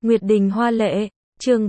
Nguyệt Đình Hoa Lệ, chương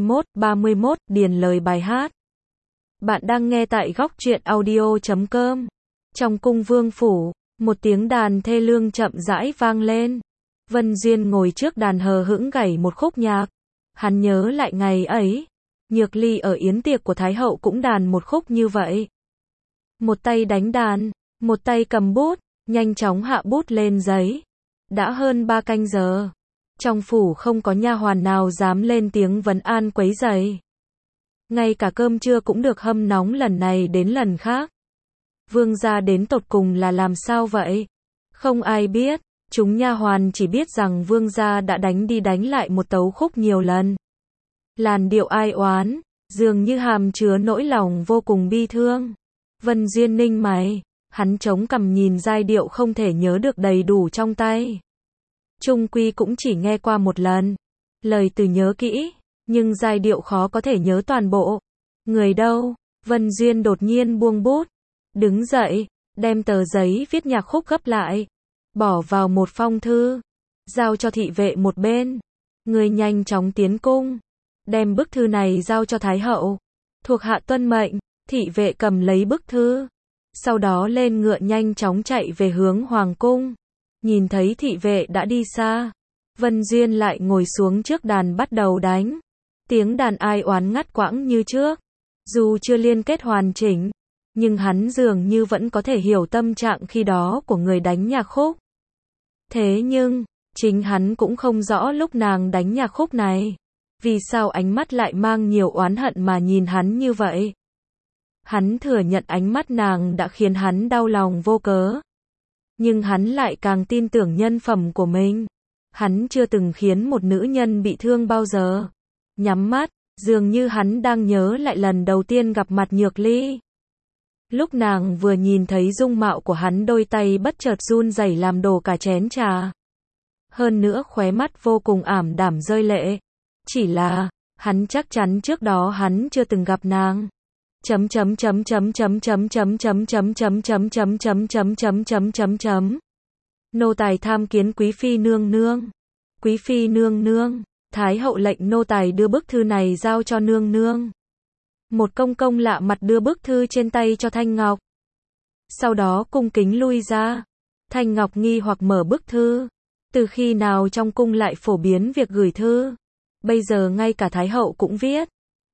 31, điền lời bài hát. Bạn đang nghe tại góc truyện audio.com. Trong cung vương phủ, một tiếng đàn thê lương chậm rãi vang lên. Vân Duyên ngồi trước đàn hờ hững gảy một khúc nhạc. Hắn nhớ lại ngày ấy, Nhược Ly ở yến tiệc của Thái hậu cũng đàn một khúc như vậy. Một tay đánh đàn, một tay cầm bút, nhanh chóng hạ bút lên giấy. Đã hơn 3 canh giờ. Trong phủ không có nha hoàn nào dám lên tiếng vấn an quấy rầy. Ngay cả cơm trưa cũng được hâm nóng lần này đến lần khác. Vương gia đến tột cùng là làm sao vậy? Không ai biết, chúng nha hoàn chỉ biết rằng vương gia đã đánh đi đánh lại một tấu khúc nhiều lần. Làn điệu ai oán, dường như hàm chứa nỗi lòng vô cùng bi thương. Vân Duyên ninh mày, hắn chống cằm nhìn giai điệu không thể nhớ được đầy đủ trong tay. Chung quy cũng chỉ nghe qua một lần. Lời từ nhớ kỹ, nhưng giai điệu khó có thể nhớ toàn bộ. Người đâu? Vân Duyên đột nhiên buông bút. Đứng dậy, đem tờ giấy viết nhạc khúc gấp lại. Bỏ vào một phong thư. Giao cho thị vệ một bên. Người nhanh chóng tiến cung. Đem bức thư này giao cho Thái hậu. Thuộc hạ tuân mệnh, thị vệ cầm lấy bức thư. Sau đó lên ngựa nhanh chóng chạy về hướng hoàng cung. Nhìn thấy thị vệ đã đi xa, Vân Duyên lại ngồi xuống trước đàn bắt đầu đánh. Tiếng đàn ai oán ngắt quãng như trước. Dù chưa liên kết hoàn chỉnh, nhưng hắn dường như vẫn có thể hiểu tâm trạng khi đó của người đánh nhạc khúc. Thế nhưng, chính hắn cũng không rõ lúc nàng đánh nhạc khúc này. Vì sao ánh mắt lại mang nhiều oán hận mà nhìn hắn như vậy? Hắn thừa nhận ánh mắt nàng đã khiến hắn đau lòng vô cớ. Nhưng hắn lại càng tin tưởng nhân phẩm của mình. Hắn chưa từng khiến một nữ nhân bị thương bao giờ. Nhắm mắt, dường như hắn đang nhớ lại lần đầu tiên gặp mặt Nhược Ly. Lúc nàng vừa nhìn thấy dung mạo của hắn, đôi tay bất chợt run rẩy làm đổ cả chén trà. Hơn nữa khóe mắt vô cùng ảm đạm rơi lệ. Chỉ là, hắn chắc chắn trước đó hắn chưa từng gặp nàng. Nô tài tham kiến quý phi nương nương. Quý phi nương nương, Thái hậu lệnh nô tài đưa bức thư này giao cho nương nương. Một công công lạ mặt đưa bức thư trên tay cho Thanh Ngọc. Sau đó cung kính lui ra. Thanh Ngọc nghi hoặc mở bức thư. Từ khi nào trong cung lại phổ biến việc gửi thư? Bây giờ ngay cả Thái hậu cũng viết.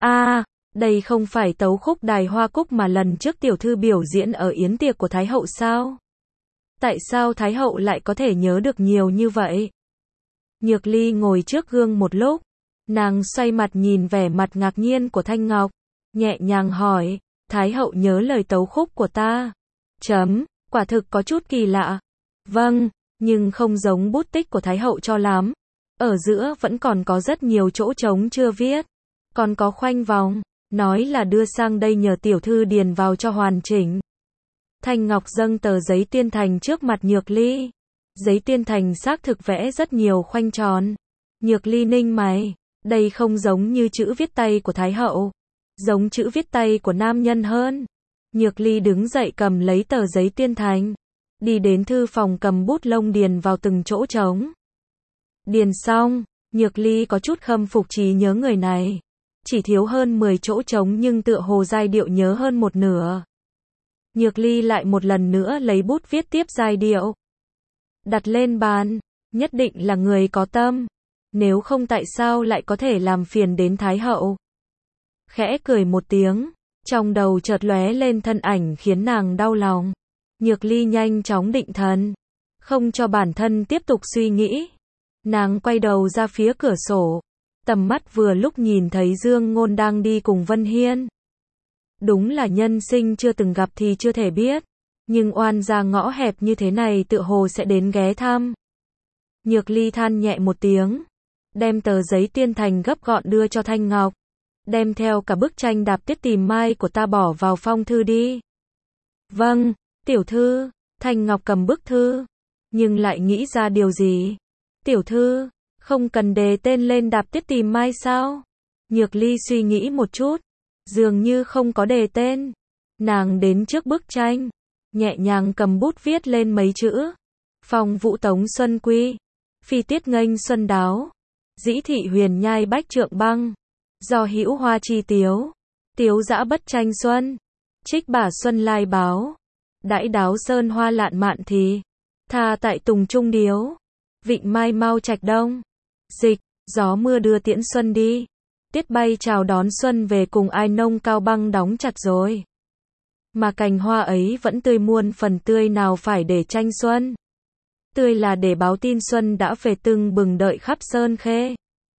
Đây không phải tấu khúc Đài Hoa Cúc mà lần trước tiểu thư biểu diễn ở yến tiệc của Thái hậu sao? Tại sao Thái hậu lại có thể nhớ được nhiều như vậy? Nhược Ly ngồi trước gương một lúc. Nàng xoay mặt nhìn vẻ mặt ngạc nhiên của Thanh Ngọc. Nhẹ nhàng hỏi, Thái hậu nhớ lời tấu khúc của ta? Quả thực có chút kỳ lạ. Vâng, nhưng không giống bút tích của Thái hậu cho lắm. Ở giữa vẫn còn có rất nhiều chỗ trống chưa viết. Còn có khoanh vòng. Nói là đưa sang đây nhờ tiểu thư điền vào cho hoàn chỉnh. Thanh Ngọc dâng tờ giấy tuyên thành trước mặt Nhược Ly. Giấy tuyên thành xác thực vẽ rất nhiều khoanh tròn. Nhược Ly ninh mày, đây không giống như chữ viết tay của Thái hậu. Giống chữ viết tay của nam nhân hơn. Nhược Ly đứng dậy cầm lấy tờ giấy tuyên thành. Đi đến thư phòng cầm bút lông điền vào từng chỗ trống. Điền xong, Nhược Ly có chút khâm phục trí nhớ người này. Chỉ thiếu hơn 10 chỗ trống nhưng tựa hồ giai điệu nhớ hơn một nửa. Nhược Ly lại một lần nữa lấy bút viết tiếp giai điệu. Đặt lên bàn, nhất định là người có tâm. Nếu không tại sao lại có thể làm phiền đến Thái hậu? Khẽ cười một tiếng, trong đầu chợt lóe lên thân ảnh khiến nàng đau lòng. Nhược Ly nhanh chóng định thần, không cho bản thân tiếp tục suy nghĩ. Nàng quay đầu ra phía cửa sổ. Tầm mắt vừa lúc nhìn thấy Dương Ngôn đang đi cùng Vân Hiên. Đúng là nhân sinh chưa từng gặp thì chưa thể biết. Nhưng oan gia ngõ hẹp như thế này tựa hồ sẽ đến ghé thăm. Nhược Ly than nhẹ một tiếng. Đem tờ giấy tuyên thành gấp gọn đưa cho Thanh Ngọc. Đem theo cả bức tranh Đạp Tuyết Tìm Mai của ta bỏ vào phong thư đi. Vâng, tiểu thư. Thanh Ngọc cầm bức thư. Nhưng lại nghĩ ra điều gì? Tiểu thư, không cần đề tên lên Đạp Tuyết Tìm Mai sao? Nhược Ly suy nghĩ một chút. Dường như không có đề tên. Nàng đến trước bức tranh. Nhẹ nhàng cầm bút viết lên mấy chữ. Phong Vũ Tống Xuân Quy. Phi Tiết Nghênh Xuân Đáo. Dĩ thị huyền nhai bách trượng băng. Do hữu hoa chi tiếu. Tiếu dã bất tranh xuân. Trích bả xuân lai báo. Đãi đáo sơn hoa lạn mạn thì. Tha tại tùng trung điếu. Vịnh mai mau trạch đông. Dịch, gió mưa đưa tiễn xuân đi. Tiết bay chào đón xuân về cùng ai nông cao băng đóng chặt rồi. Mà cành hoa ấy vẫn tươi muôn phần tươi nào phải để tranh xuân. Tươi là để báo tin xuân đã về tưng bừng đợi khắp sơn khê.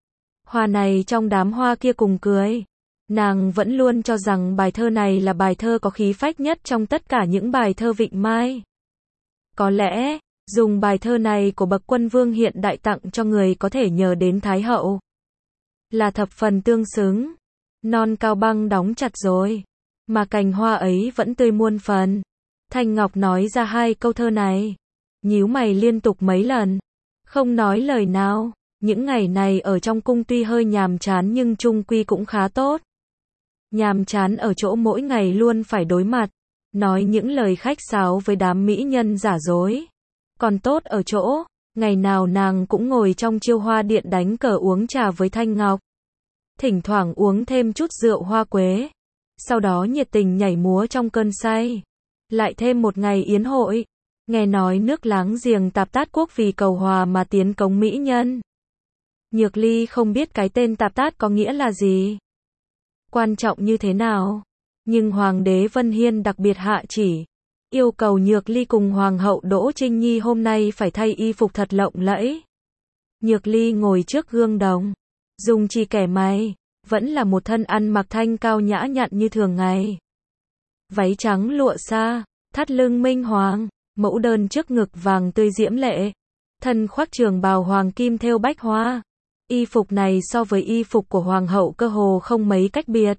Hoa này trong đám hoa kia cùng cười. Nàng vẫn luôn cho rằng bài thơ này là bài thơ có khí phách nhất trong tất cả những bài thơ Vịnh Mai. Có lẽ, dùng bài thơ này của bậc quân vương hiện đại tặng cho người có thể nhờ đến Thái Hậu. Là thập phần tương xứng. Non cao băng đóng chặt rồi. Mà cành hoa ấy vẫn tươi muôn phần. Thanh Ngọc nói ra hai câu thơ này. Nhíu mày liên tục mấy lần. Không nói lời nào. Những ngày này ở trong cung tuy hơi nhàm chán nhưng chung quy cũng khá tốt. Nhàm chán ở chỗ mỗi ngày luôn phải đối mặt. Nói những lời khách sáo với đám mỹ nhân giả dối. Còn tốt ở chỗ, ngày nào nàng cũng ngồi trong Chiêu Hoa Điện đánh cờ uống trà với Thanh Ngọc. Thỉnh thoảng uống thêm chút rượu hoa quế. Sau đó nhiệt tình nhảy múa trong cơn say. Lại thêm một ngày yến hội. Nghe nói nước láng giềng Tạp Tát Quốc vì cầu hòa mà tiến cống mỹ nhân. Nhược Ly không biết cái tên Tạp Tát có nghĩa là gì. Quan trọng như thế nào. Nhưng Hoàng đế Vân Hiên đặc biệt hạ chỉ. Yêu cầu Nhược Ly cùng Hoàng hậu Đỗ Trinh Nhi hôm nay phải thay y phục thật lộng lẫy. Nhược Ly ngồi trước gương đồng. Dùng chì kẻ mày. Vẫn là một thân ăn mặc thanh cao nhã nhặn như thường ngày. Váy trắng lụa sa. Thắt lưng minh hoàng. Mẫu đơn trước ngực vàng tươi diễm lệ. Thân khoác trường bào hoàng kim thêu bách hoa. Y phục này so với y phục của Hoàng hậu cơ hồ không mấy cách biệt.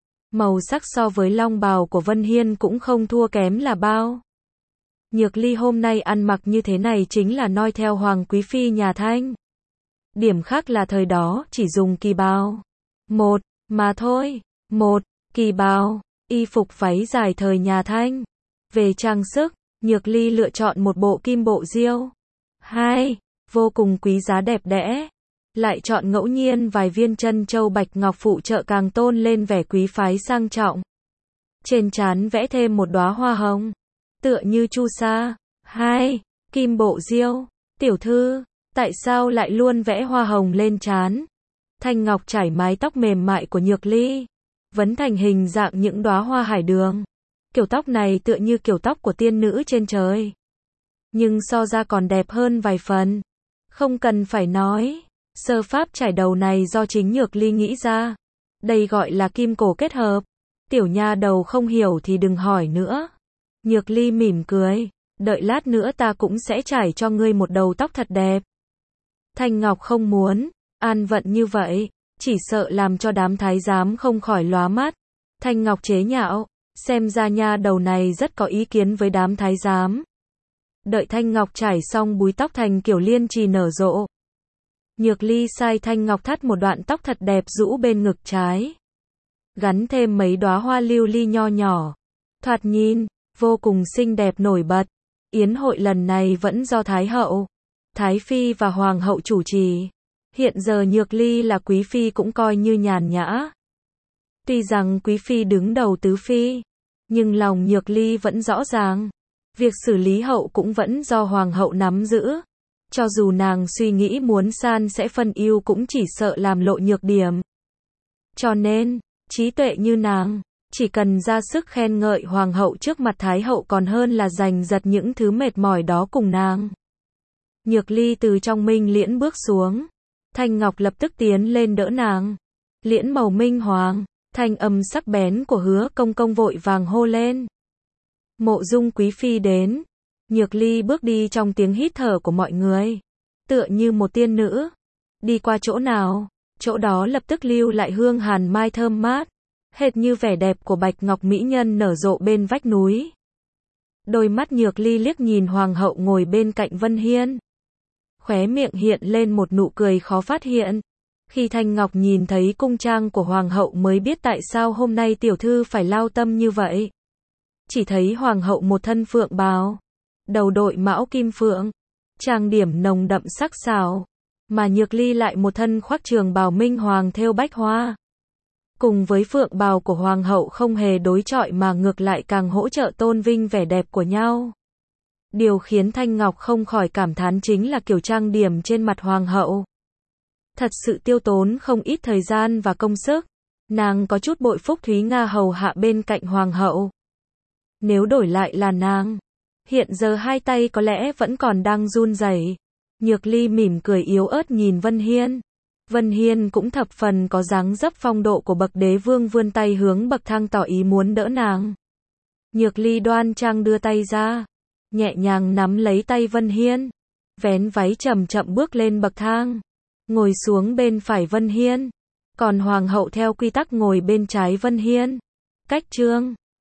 Màu sắc so với long bào của Vân Hiên cũng không thua kém là bao. Nhược Ly hôm nay ăn mặc như thế này chính là noi theo Hoàng quý phi nhà Thanh. Điểm khác là thời đó chỉ dùng kỳ bào. Một, mà thôi. Một, kỳ bào, y phục váy dài thời nhà Thanh. Về trang sức, Nhược Ly lựa chọn một bộ kim bộ diêu. Hai, vô cùng quý giá đẹp đẽ. Lại chọn ngẫu nhiên vài viên chân châu bạch ngọc phụ trợ càng tôn lên vẻ quý phái sang trọng. Trên trán vẽ thêm một đóa hoa hồng, tựa như chu sa. Hai, kim bộ diêu, tiểu thư, tại sao lại luôn vẽ hoa hồng lên trán? Thanh Ngọc trải mái tóc mềm mại của Nhược Ly, vấn thành hình dạng những đóa hoa hải đường. Kiểu tóc này tựa như kiểu tóc của tiên nữ trên trời. Nhưng so ra còn đẹp hơn vài phần. Không cần phải nói. Sơ pháp trải đầu này do chính Nhược Ly nghĩ ra. Đây gọi là kim cổ kết hợp. Tiểu nha đầu không hiểu thì đừng hỏi nữa. Nhược Ly mỉm cười. Đợi lát nữa ta cũng sẽ trải cho ngươi một đầu tóc thật đẹp. Thanh Ngọc không muốn. An vận như vậy. Chỉ sợ làm cho đám thái giám không khỏi lóa mắt. Thanh Ngọc chế nhạo. Xem ra nha đầu này rất có ý kiến với đám thái giám. Đợi Thanh Ngọc trải xong búi tóc thành kiểu liên trì nở rộ. Nhược Ly sai Thanh Ngọc thắt một đoạn tóc thật đẹp rũ bên ngực trái. Gắn thêm mấy đóa hoa lưu ly nho nhỏ. Thoạt nhìn, vô cùng xinh đẹp nổi bật. Yến hội lần này vẫn do Thái hậu, Thái phi và Hoàng hậu chủ trì. Hiện giờ Nhược Ly là quý phi cũng coi như nhàn nhã. Tuy rằng quý phi đứng đầu tứ phi, nhưng lòng Nhược Ly vẫn rõ ràng. Việc xử lý hậu cũng vẫn do Hoàng hậu nắm giữ. Cho dù nàng suy nghĩ muốn san sẽ phân ưu cũng chỉ sợ làm lộ nhược điểm. Cho nên, trí tuệ như nàng, chỉ cần ra sức khen ngợi Hoàng hậu trước mặt Thái hậu còn hơn là giành giật những thứ mệt mỏi đó cùng nàng. Nhược Ly từ trong minh liễn bước xuống. Thanh Ngọc lập tức tiến lên đỡ nàng. Liễn màu minh hoàng, thanh âm sắc bén của Hứa công công vội vàng hô lên. Mộ Dung quý phi đến. Nhược Ly bước đi trong tiếng hít thở của mọi người. Tựa như một tiên nữ. Đi qua chỗ nào, chỗ đó lập tức lưu lại hương hàn mai thơm mát. Hệt như vẻ đẹp của bạch ngọc mỹ nhân nở rộ bên vách núi. Đôi mắt Nhược Ly liếc nhìn Hoàng hậu ngồi bên cạnh Vân Hiên. Khóe miệng hiện lên một nụ cười khó phát hiện. Khi Thanh Ngọc nhìn thấy cung trang của Hoàng hậu mới biết tại sao hôm nay tiểu thư phải lao tâm như vậy. Chỉ thấy Hoàng hậu một thân phượng bào, đầu đội mão kim phượng, trang điểm nồng đậm sắc sảo, Mà Nhược Ly lại một thân khoác trường bào minh hoàng thêu bách hoa. Cùng với phượng bào của hoàng hậu không hề đối chọi mà ngược lại càng hỗ trợ tôn vinh vẻ đẹp của nhau. Điều khiến Thanh Ngọc không khỏi cảm thán chính là kiểu trang điểm trên mặt hoàng hậu. Thật sự tiêu tốn không ít thời gian và công sức. Nàng có chút bội phúc Thúy Nga hầu hạ bên cạnh hoàng hậu. Nếu đổi lại là nàng, hiện giờ hai tay có lẽ vẫn còn đang run rẩy. Nhược Ly mỉm cười yếu ớt nhìn Vân Hiên. Vân Hiên cũng thập phần có dáng dấp phong độ của bậc đế vương, vươn tay hướng bậc thang tỏ ý muốn đỡ nàng. Nhược Ly đoan trang đưa tay ra, nhẹ nhàng nắm lấy tay Vân Hiên, vén váy chậm chậm bước lên bậc thang, ngồi xuống bên phải Vân Hiên, còn hoàng hậu theo quy tắc ngồi bên trái Vân Hiên. Cách chương